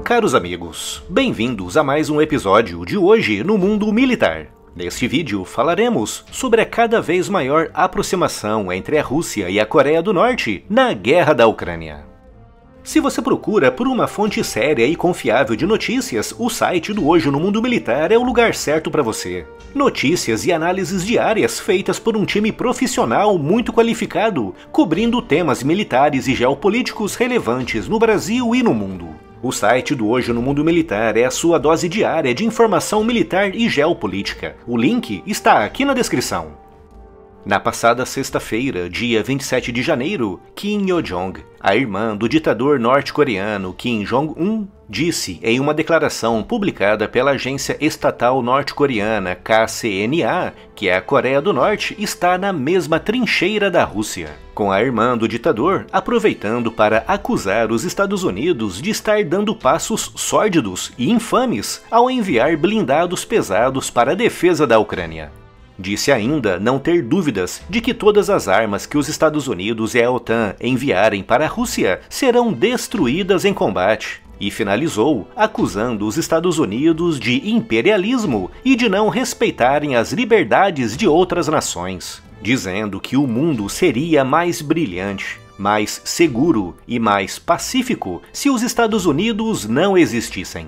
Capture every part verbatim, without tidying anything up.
Caros amigos, bem-vindos a mais um episódio de Hoje no Mundo Militar. Neste vídeo falaremos sobre a cada vez maior aproximação entre a Rússia e a Coreia do Norte na guerra da Ucrânia. Se você procura por uma fonte séria e confiável de notícias, o site do Hoje no Mundo Militar é o lugar certo para você. Notícias e análises diárias feitas por um time profissional muito qualificado, cobrindo temas militares e geopolíticos relevantes no Brasil e no mundo. O site do Hoje no Mundo Militar é a sua dose diária de informação militar e geopolítica. O link está aqui na descrição. Na passada sexta-feira, dia vinte e sete de janeiro, Kim Yo-jong, a irmã do ditador norte-coreano Kim Jong-un, disse em uma declaração publicada pela agência estatal norte-coreana K C N A que a Coreia do Norte está na mesma trincheira da Rússia, com a irmã do ditador aproveitando para acusar os Estados Unidos de estar dando passos sórdidos e infames ao enviar blindados pesados para a defesa da Ucrânia. Disse ainda não ter dúvidas de que todas as armas que os Estados Unidos e a OTAN enviarem para a Rússia serão destruídas em combate, e finalizou acusando os Estados Unidos de imperialismo e de não respeitarem as liberdades de outras nações, dizendo que o mundo seria mais brilhante, mais seguro e mais pacífico se os Estados Unidos não existissem.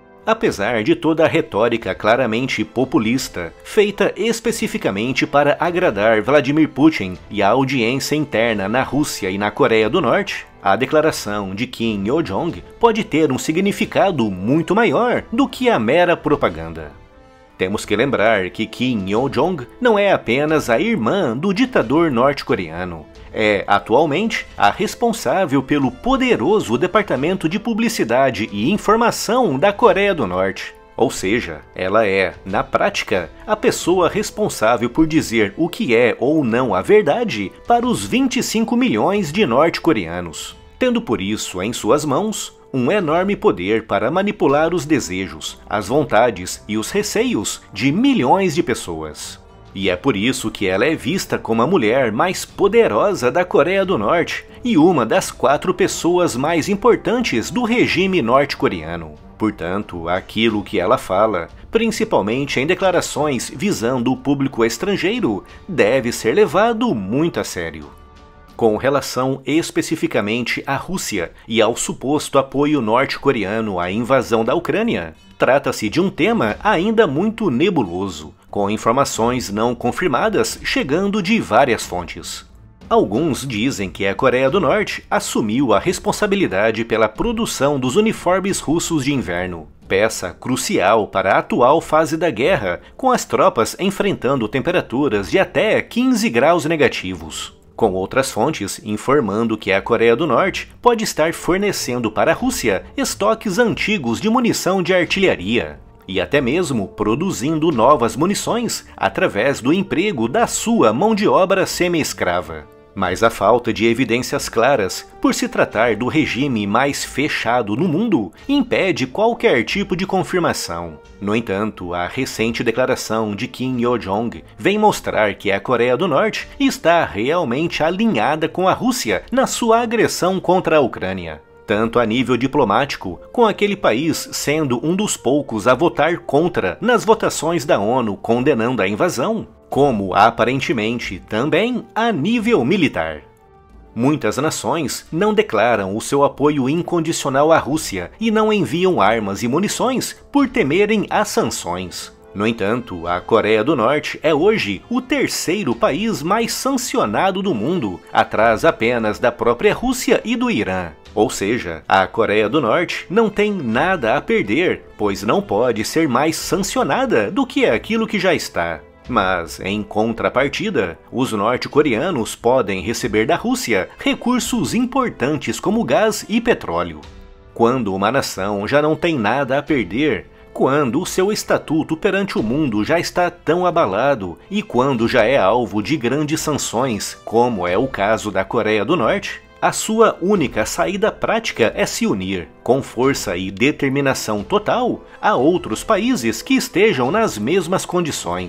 Apesar de toda a retórica claramente populista, feita especificamente para agradar Vladimir Putin e a audiência interna na Rússia e na Coreia do Norte, a declaração de Kim Yo-jong pode ter um significado muito maior do que a mera propaganda. Temos que lembrar que Kim Yo-jong não é apenas a irmã do ditador norte-coreano. É, atualmente, a responsável pelo poderoso Departamento de Publicidade e Informação da Coreia do Norte. Ou seja, ela é, na prática, a pessoa responsável por dizer o que é ou não a verdade para os vinte e cinco milhões de norte-coreanos, tendo por isso em suas mãos um enorme poder para manipular os desejos, as vontades e os receios de milhões de pessoas. E é por isso que ela é vista como a mulher mais poderosa da Coreia do Norte e uma das quatro pessoas mais importantes do regime norte-coreano. Portanto, aquilo que ela fala, principalmente em declarações visando o público estrangeiro, deve ser levado muito a sério. Com relação especificamente à Rússia e ao suposto apoio norte-coreano à invasão da Ucrânia, trata-se de um tema ainda muito nebuloso, com informações não confirmadas chegando de várias fontes. Alguns dizem que a Coreia do Norte assumiu a responsabilidade pela produção dos uniformes russos de inverno, peça crucial para a atual fase da guerra, com as tropas enfrentando temperaturas de até quinze graus negativos. Com outras fontes informando que a Coreia do Norte pode estar fornecendo para a Rússia estoques antigos de munição de artilharia, e até mesmo produzindo novas munições através do emprego da sua mão de obra semi-escrava. Mas a falta de evidências claras, por se tratar do regime mais fechado no mundo, impede qualquer tipo de confirmação. No entanto, a recente declaração de Kim Yo-jong vem mostrar que a Coreia do Norte está realmente alinhada com a Rússia na sua agressão contra a Ucrânia, tanto a nível diplomático, com aquele país sendo um dos poucos a votar contra nas votações da ONU condenando a invasão, como aparentemente também a nível militar. Muitas nações não declaram o seu apoio incondicional à Rússia e não enviam armas e munições por temerem as sanções. No entanto, a Coreia do Norte é hoje o terceiro país mais sancionado do mundo, atrás apenas da própria Rússia e do Irã. Ou seja, a Coreia do Norte não tem nada a perder, pois não pode ser mais sancionada do que aquilo que já está. Mas, em contrapartida, os norte-coreanos podem receber da Rússia recursos importantes como gás e petróleo. Quando uma nação já não tem nada a perder, quando o seu estatuto perante o mundo já está tão abalado e quando já é alvo de grandes sanções, como é o caso da Coreia do Norte, a sua única saída prática é se unir, com força e determinação total, a outros países que estejam nas mesmas condições.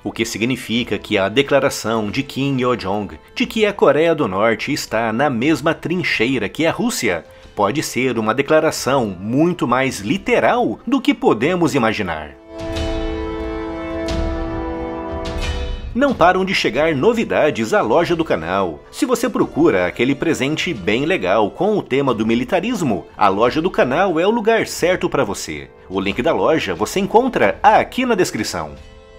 o que significa que a declaração de Kim Yo-jong de que a Coreia do Norte está na mesma trincheira que a Rússia pode ser uma declaração muito mais literal do que podemos imaginar. Não param de chegar novidades à loja do canal. Se você procura aquele presente bem legal com o tema do militarismo, a loja do canal é o lugar certo para você. O link da loja você encontra aqui na descrição.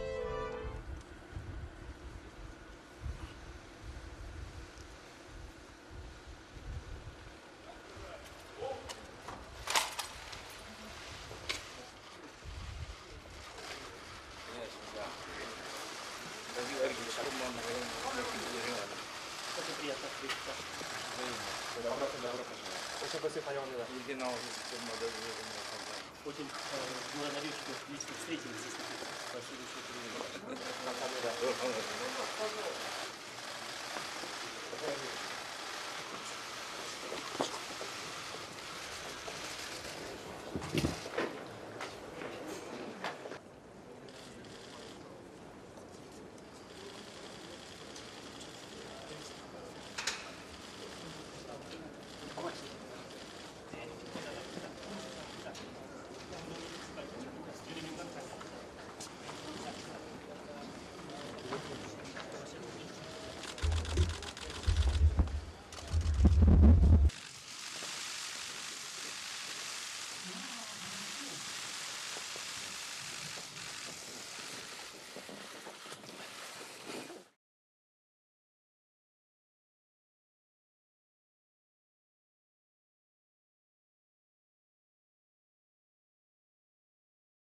Очень было надеюсь, что лично встретились, если по следующему